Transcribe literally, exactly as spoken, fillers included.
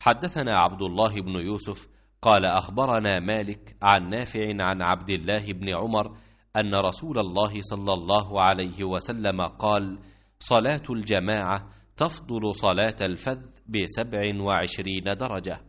حدثنا عبد الله بن يوسف قال أخبرنا مالك عن نافع عن عبد الله بن عمر أن رسول الله صلى الله عليه وسلم قال: صلاة الجماعة تفضل صلاة الفذ بسبع وعشرين درجة.